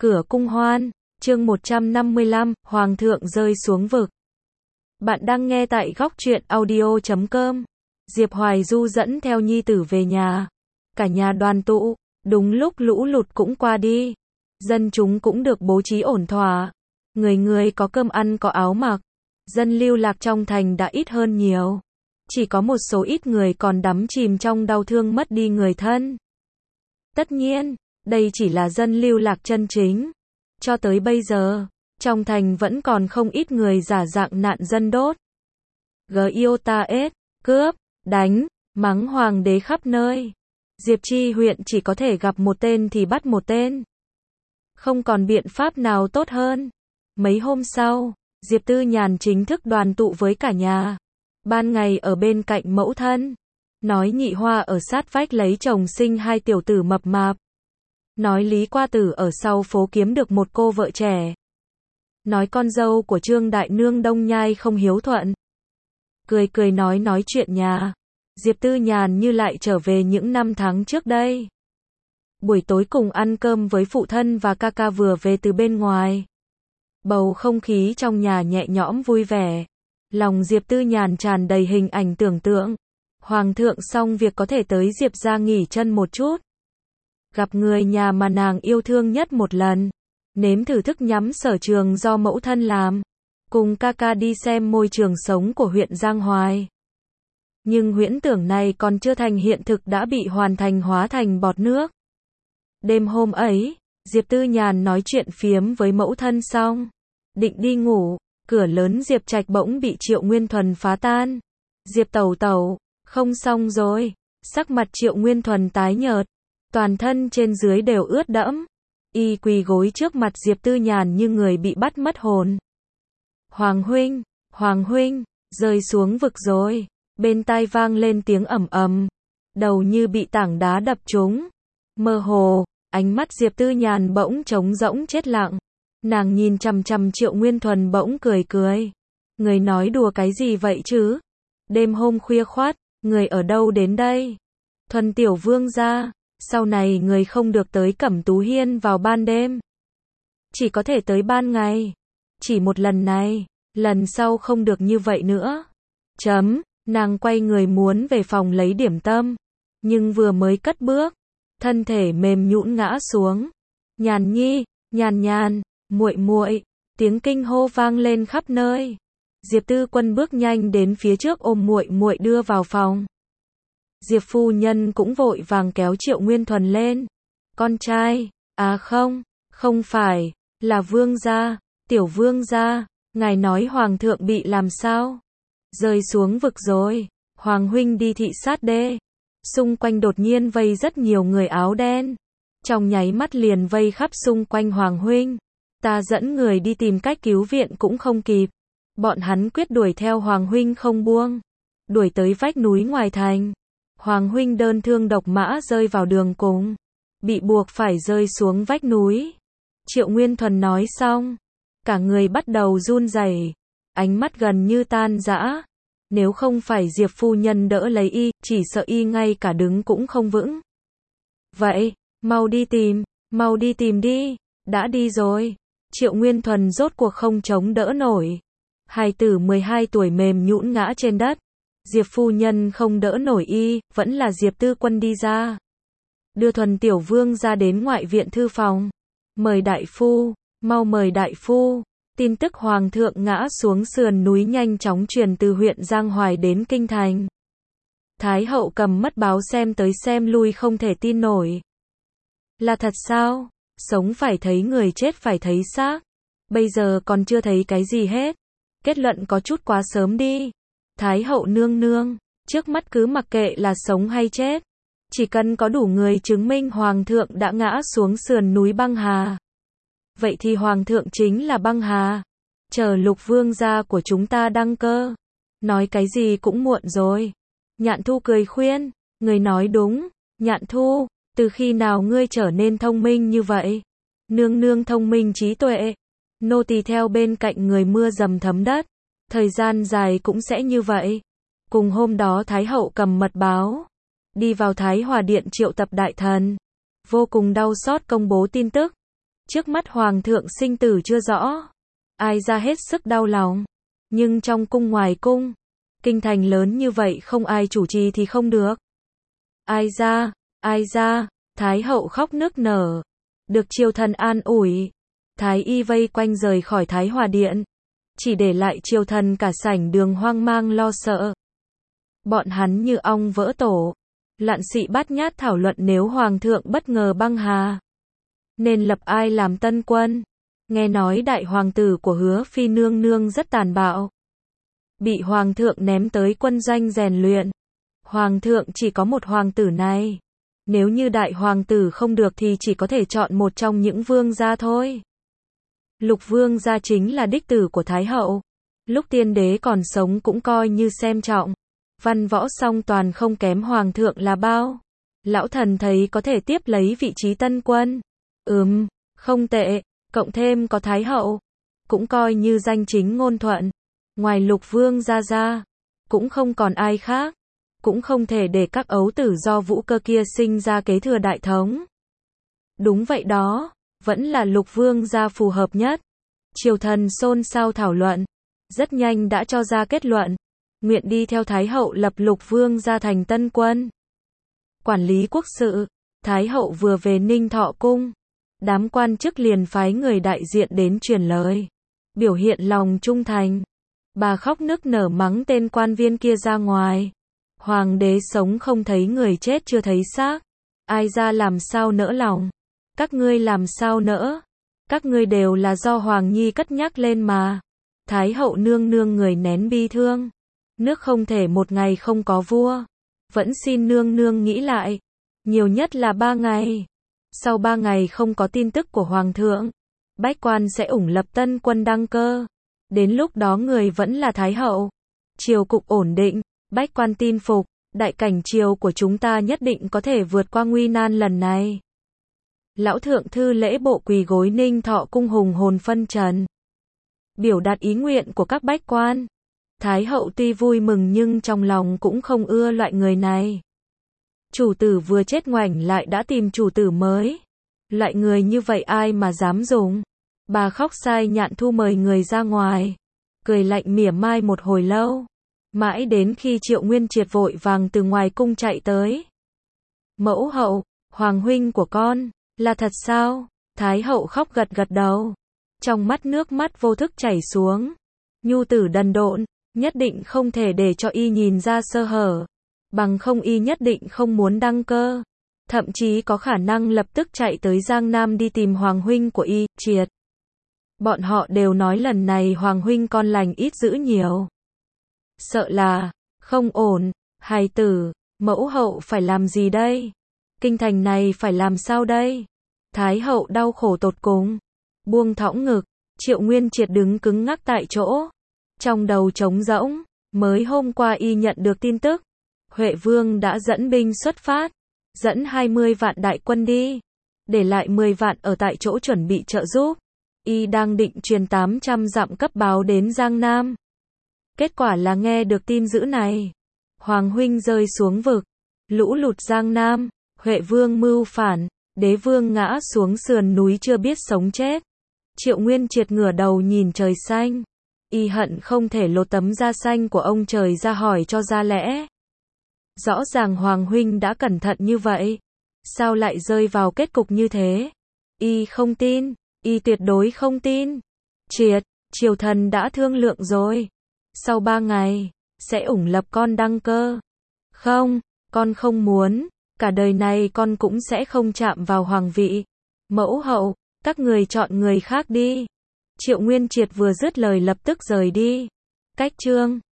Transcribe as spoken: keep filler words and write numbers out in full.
Cửa cung hoan, chương một trăm năm mươi lăm, Hoàng thượng rơi xuống vực. Bạn đang nghe tại góc truyện audio chấm com. Diệp Hoài Du dẫn theo nhi tử về nhà. Cả nhà đoàn tụ, đúng lúc lũ lụt cũng qua đi. Dân chúng cũng được bố trí ổn thỏa. Người người có cơm ăn có áo mặc. Dân lưu lạc trong thành đã ít hơn nhiều. Chỉ có một số ít người còn đắm chìm trong đau thương mất đi người thân. Tất nhiên, đây chỉ là dân lưu lạc chân chính. Cho tới bây giờ, trong thành vẫn còn không ít người giả dạng nạn dân đốt. giê cướp, đánh, mắng hoàng đế khắp nơi. Diệp Chi huyện chỉ có thể gặp một tên thì bắt một tên. Không còn biện pháp nào tốt hơn. Mấy hôm sau, Diệp Tư Nhàn chính thức đoàn tụ với cả nhà. Ban ngày ở bên cạnh mẫu thân. Nói Nhị Hoa ở sát vách lấy chồng sinh hai tiểu tử mập mạp. Nói Lý Qua Tử ở sau phố kiếm được một cô vợ trẻ. Nói con dâu của Trương Đại Nương Đông Nhai không hiếu thuận. Cười cười nói nói chuyện nhà. Diệp Tư Nhàn như lại trở về những năm tháng trước đây. Buổi tối cùng ăn cơm với phụ thân và ca ca vừa về từ bên ngoài. Bầu không khí trong nhà nhẹ nhõm vui vẻ. Lòng Diệp Tư Nhàn tràn đầy hình ảnh tưởng tượng. Hoàng thượng xong việc có thể tới Diệp ra nghỉ chân một chút. Gặp người nhà mà nàng yêu thương nhất một lần. Nếm thử thức nhắm sở trường do mẫu thân làm. Cùng ca ca đi xem môi trường sống của huyện Giang Hoài. Nhưng huyễn tưởng này còn chưa thành hiện thực đã bị hoàn thành hóa thành bọt nước. Đêm hôm ấy, Diệp Tư Nhàn nói chuyện phiếm với mẫu thân xong. Định đi ngủ, cửa lớn Diệp Trạch bỗng bị Triệu Nguyên Thuần phá tan. Diệp tẩu tẩu, không xong rồi. Sắc mặt Triệu Nguyên Thuần tái nhợt. Toàn thân trên dưới đều ướt đẫm. Y quỳ gối trước mặt Diệp Tư Nhàn như người bị bắt mất hồn. Hoàng huynh, Hoàng huynh, rơi xuống vực rồi. Bên tai vang lên tiếng ầm ầm. Đầu như bị tảng đá đập trúng. Mơ hồ, ánh mắt Diệp Tư Nhàn bỗng trống rỗng chết lặng. Nàng nhìn chằm chằm Triệu Nguyên Thuần bỗng cười cười. Người nói đùa cái gì vậy chứ? Đêm hôm khuya khoắt, người ở đâu đến đây? Thuần tiểu vương gia. Sau này người không được tới Cẩm Tú Hiên vào ban đêm. Chỉ có thể tới ban ngày. Chỉ một lần này, lần sau không được như vậy nữa. Chấm, nàng quay người muốn về phòng lấy điểm tâm. Nhưng vừa mới cất bước, thân thể mềm nhũn ngã xuống. Nhàn nhi, nhàn nhàn, muội muội, tiếng kinh hô vang lên khắp nơi. Diệp Tư Quân bước nhanh đến phía trước ôm muội muội đưa vào phòng. Diệp phu nhân cũng vội vàng kéo Triệu Nguyên Thuần lên. Con trai, à không, không phải, là vương gia, tiểu vương gia, ngài nói hoàng thượng bị làm sao? Rơi xuống vực rồi, hoàng huynh đi thị sát đê. Xung quanh đột nhiên vây rất nhiều người áo đen. Trong nháy mắt liền vây khắp xung quanh hoàng huynh. Ta dẫn người đi tìm cách cứu viện cũng không kịp. Bọn hắn quyết đuổi theo hoàng huynh không buông. Đuổi tới vách núi ngoài thành. Hoàng huynh đơn thương độc mã rơi vào đường cùng. Bị buộc phải rơi xuống vách núi. Triệu Nguyên Thuần nói xong. Cả người bắt đầu run rẩy. Ánh mắt gần như tan rã. Nếu không phải Diệp phu nhân đỡ lấy y, chỉ sợ y ngay cả đứng cũng không vững. Vậy, mau đi tìm, mau đi tìm đi. Đã đi rồi. Triệu Nguyên Thuần rốt cuộc không chống đỡ nổi. Hài tử mười hai tuổi mềm nhũn ngã trên đất. Diệp phu nhân không đỡ nổi y, vẫn là Diệp Tư Quân đi ra. Đưa Thuần tiểu vương ra đến ngoại viện thư phòng. Mời đại phu, mau mời đại phu. Tin tức hoàng thượng ngã xuống sườn núi nhanh chóng truyền từ huyện Giang Hoài đến kinh thành. Thái hậu cầm mất báo xem tới xem lui không thể tin nổi. Là thật sao? Sống phải thấy người, chết phải thấy xác. Bây giờ còn chưa thấy cái gì hết. Kết luận có chút quá sớm đi. Thái hậu nương nương, trước mắt cứ mặc kệ là sống hay chết. Chỉ cần có đủ người chứng minh hoàng thượng đã ngã xuống sườn núi băng hà. Vậy thì hoàng thượng chính là băng hà. Chờ Lục vương gia của chúng ta đăng cơ. Nói cái gì cũng muộn rồi. Nhạn Thu cười khuyên, người nói đúng. Nhạn Thu, từ khi nào ngươi trở nên thông minh như vậy? Nương nương thông minh trí tuệ. Nô tỳ theo bên cạnh người mưa dầm thấm đất. Thời gian dài cũng sẽ như vậy. Cùng hôm đó Thái hậu cầm mật báo. Đi vào Thái Hòa Điện triệu tập đại thần. Vô cùng đau xót công bố tin tức. Trước mắt hoàng thượng sinh tử chưa rõ, ai ra hết sức đau lòng. Nhưng trong cung ngoài cung, kinh thành lớn như vậy không ai chủ trì thì không được. Ai ra, ai ra, Thái hậu khóc nức nở. Được triều thần an ủi, Thái y vây quanh rời khỏi Thái Hòa Điện. Chỉ để lại triều thần cả sảnh đường hoang mang lo sợ. Bọn hắn như ong vỡ tổ, lạn xị bát nhát thảo luận nếu hoàng thượng bất ngờ băng hà, nên lập ai làm tân quân. Nghe nói đại hoàng tử của Hứa Phi nương nương rất tàn bạo, bị hoàng thượng ném tới quân doanh rèn luyện. Hoàng thượng chỉ có một hoàng tử này, nếu như đại hoàng tử không được thì chỉ có thể chọn một trong những vương gia thôi. Lục vương gia chính là đích tử của Thái hậu, lúc tiên đế còn sống cũng coi như xem trọng. Văn võ song toàn không kém hoàng thượng là bao. Lão thần thấy có thể tiếp lấy vị trí tân quân. Ừm, không tệ, cộng thêm có Thái hậu, cũng coi như danh chính ngôn thuận. Ngoài lục vương gia ra, cũng không còn ai khác. Cũng không thể để các ấu tử do Vũ Cơ kia sinh ra kế thừa đại thống. Đúng vậy đó, vẫn là lục vương gia phù hợp nhất. Triều thần xôn xao thảo luận, rất nhanh đã cho ra kết luận, nguyện đi theo Thái hậu lập lục vương gia thành tân quân. Quản lý quốc sự, Thái hậu vừa về Ninh Thọ cung, đám quan chức liền phái người đại diện đến truyền lời, biểu hiện lòng trung thành. Bà khóc nức nở mắng tên quan viên kia ra ngoài. Hoàng đế sống không thấy người chết chưa thấy xác, ai ra làm sao nỡ lòng. Các ngươi làm sao nỡ, các ngươi đều là do Hoàng Nhi cất nhắc lên mà. Thái hậu nương nương người nén bi thương, nước không thể một ngày không có vua, vẫn xin nương nương nghĩ lại, nhiều nhất là ba ngày. Sau ba ngày không có tin tức của Hoàng thượng, bách quan sẽ ủng lập tân quân đăng cơ. Đến lúc đó người vẫn là Thái hậu, triều cục ổn định, bách quan tin phục, đại cảnh triều của chúng ta nhất định có thể vượt qua nguy nan lần này. Lão thượng thư lễ bộ quỳ gối Ninh Thọ cung hùng hồn phân trần, biểu đạt ý nguyện của các bách quan. Thái hậu tuy vui mừng nhưng trong lòng cũng không ưa loại người này. Chủ tử vừa chết ngoảnh lại đã tìm chủ tử mới. Loại người như vậy ai mà dám dùng. Bà khóc sai Nhạn Thu mời người ra ngoài, cười lạnh mỉa mai một hồi lâu. Mãi đến khi Triệu Nguyên Triệt vội vàng từ ngoài cung chạy tới. Mẫu hậu, hoàng huynh của con, là thật sao? Thái hậu khóc gật gật đầu. Trong mắt nước mắt vô thức chảy xuống. Nhu tử đần độn, nhất định không thể để cho y nhìn ra sơ hở. Bằng không y nhất định không muốn đăng cơ. Thậm chí có khả năng lập tức chạy tới Giang Nam đi tìm hoàng huynh của y, Triệt. Bọn họ đều nói lần này hoàng huynh con lành ít dữ nhiều. Sợ là, không ổn, hài tử, mẫu hậu phải làm gì đây? Kinh thành này phải làm sao đây? Thái hậu đau khổ tột cùng, buông thõng ngực, Triệu Nguyên Triệt đứng cứng ngắc tại chỗ. Trong đầu trống rỗng, mới hôm qua y nhận được tin tức. Huệ Vương đã dẫn binh xuất phát, dẫn hai mươi vạn đại quân đi, để lại mười vạn ở tại chỗ chuẩn bị trợ giúp. Y đang định truyền tám trăm dặm cấp báo đến Giang Nam. Kết quả là nghe được tin dữ này, Hoàng huynh rơi xuống vực, lũ lụt Giang Nam, Huệ Vương mưu phản, Đế Vương ngã xuống sườn núi chưa biết sống chết. Triệu Nguyên Triệt ngửa đầu nhìn trời xanh, y hận không thể lột tấm da xanh của ông trời ra hỏi cho ra lẽ. Rõ ràng Hoàng huynh đã cẩn thận như vậy, sao lại rơi vào kết cục như thế? Y không tin, y tuyệt đối không tin. Triệt, triều thần đã thương lượng rồi. Sau ba ngày, sẽ ủng lập con đăng cơ. Không, con không muốn, cả đời này con cũng sẽ không chạm vào hoàng vị. Mẫu hậu, các người chọn người khác đi. Triệu Nguyên Triệt vừa dứt lời lập tức rời đi. Cách chương